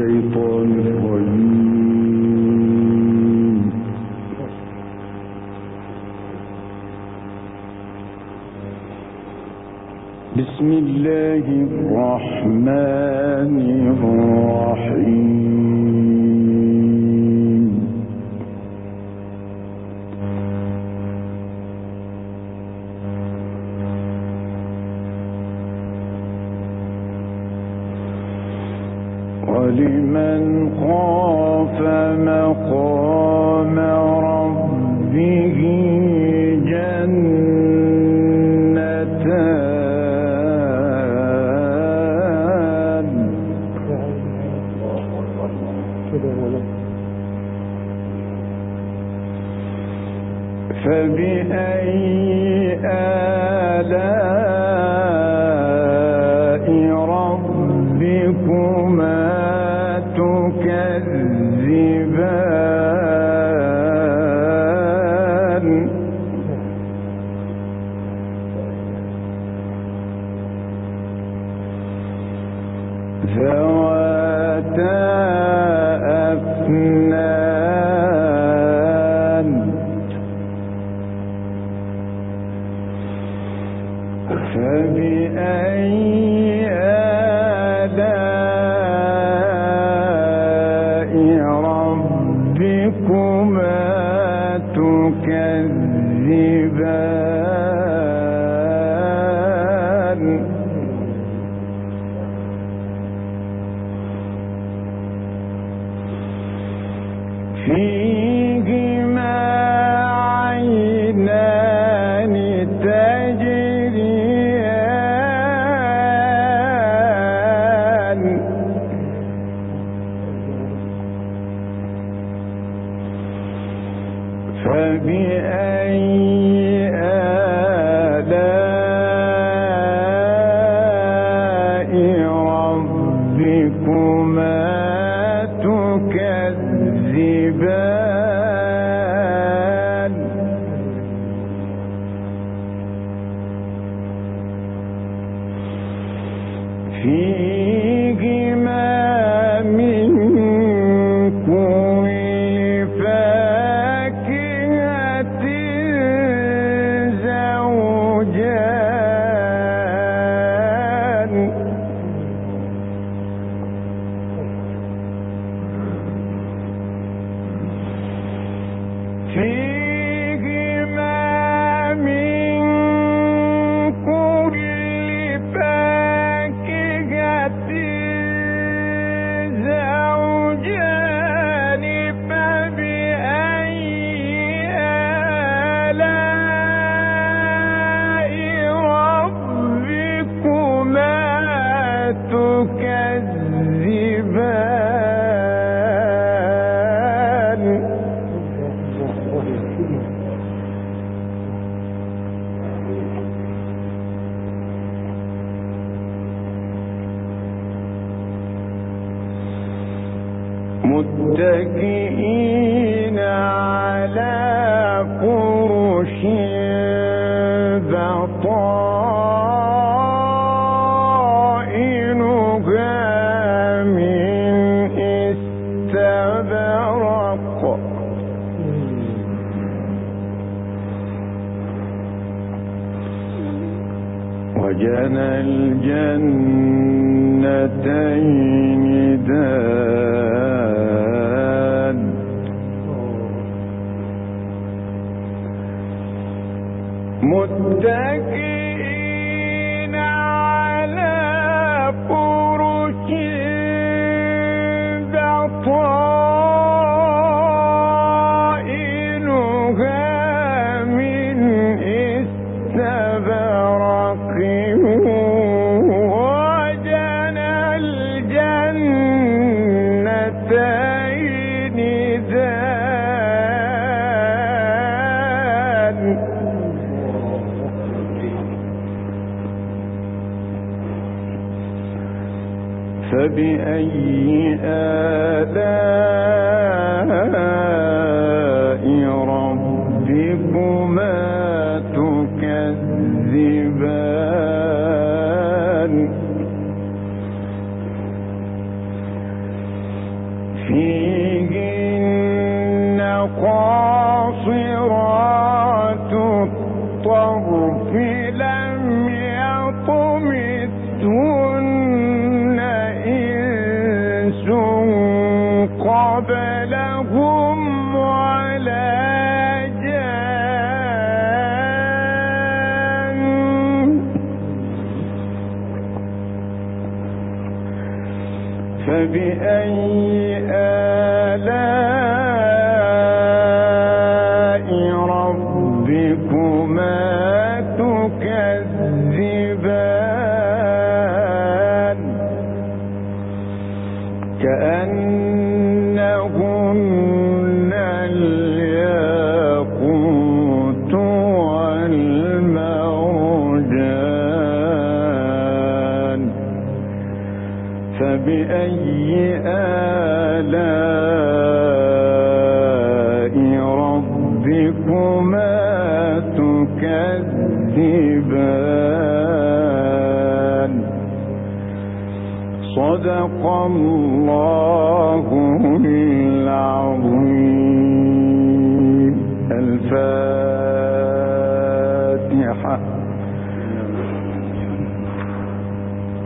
الشيطان الرجيم. بسم الله الرحمن الرحيم. ولمن خاف مقام ربه جنتان فبأي آلاء ربكما تكذبان ذواتا أفنان فبأي آلاء ربكما تكذبان فيهما عينان تجريان فبأي آلاء ربكما تكذبان فيهما من كل فاكهة زوجان فيهما من كل فاكهة زوجان فبأي آلاء ربكما تكذبان متكئين على فرش بطائنها من استبرق وجنى الجنتين دان متكئين على فرش بطائنها من استبرق وجنى الجنتين دان فبأي آلاء ربكما تكذبان فبأي آلاء ربكما تكذبان كأنهن الياقوت والمرجان فبأي آلاء ربكما تكذبان صدق الله العظيم. الفاتحة.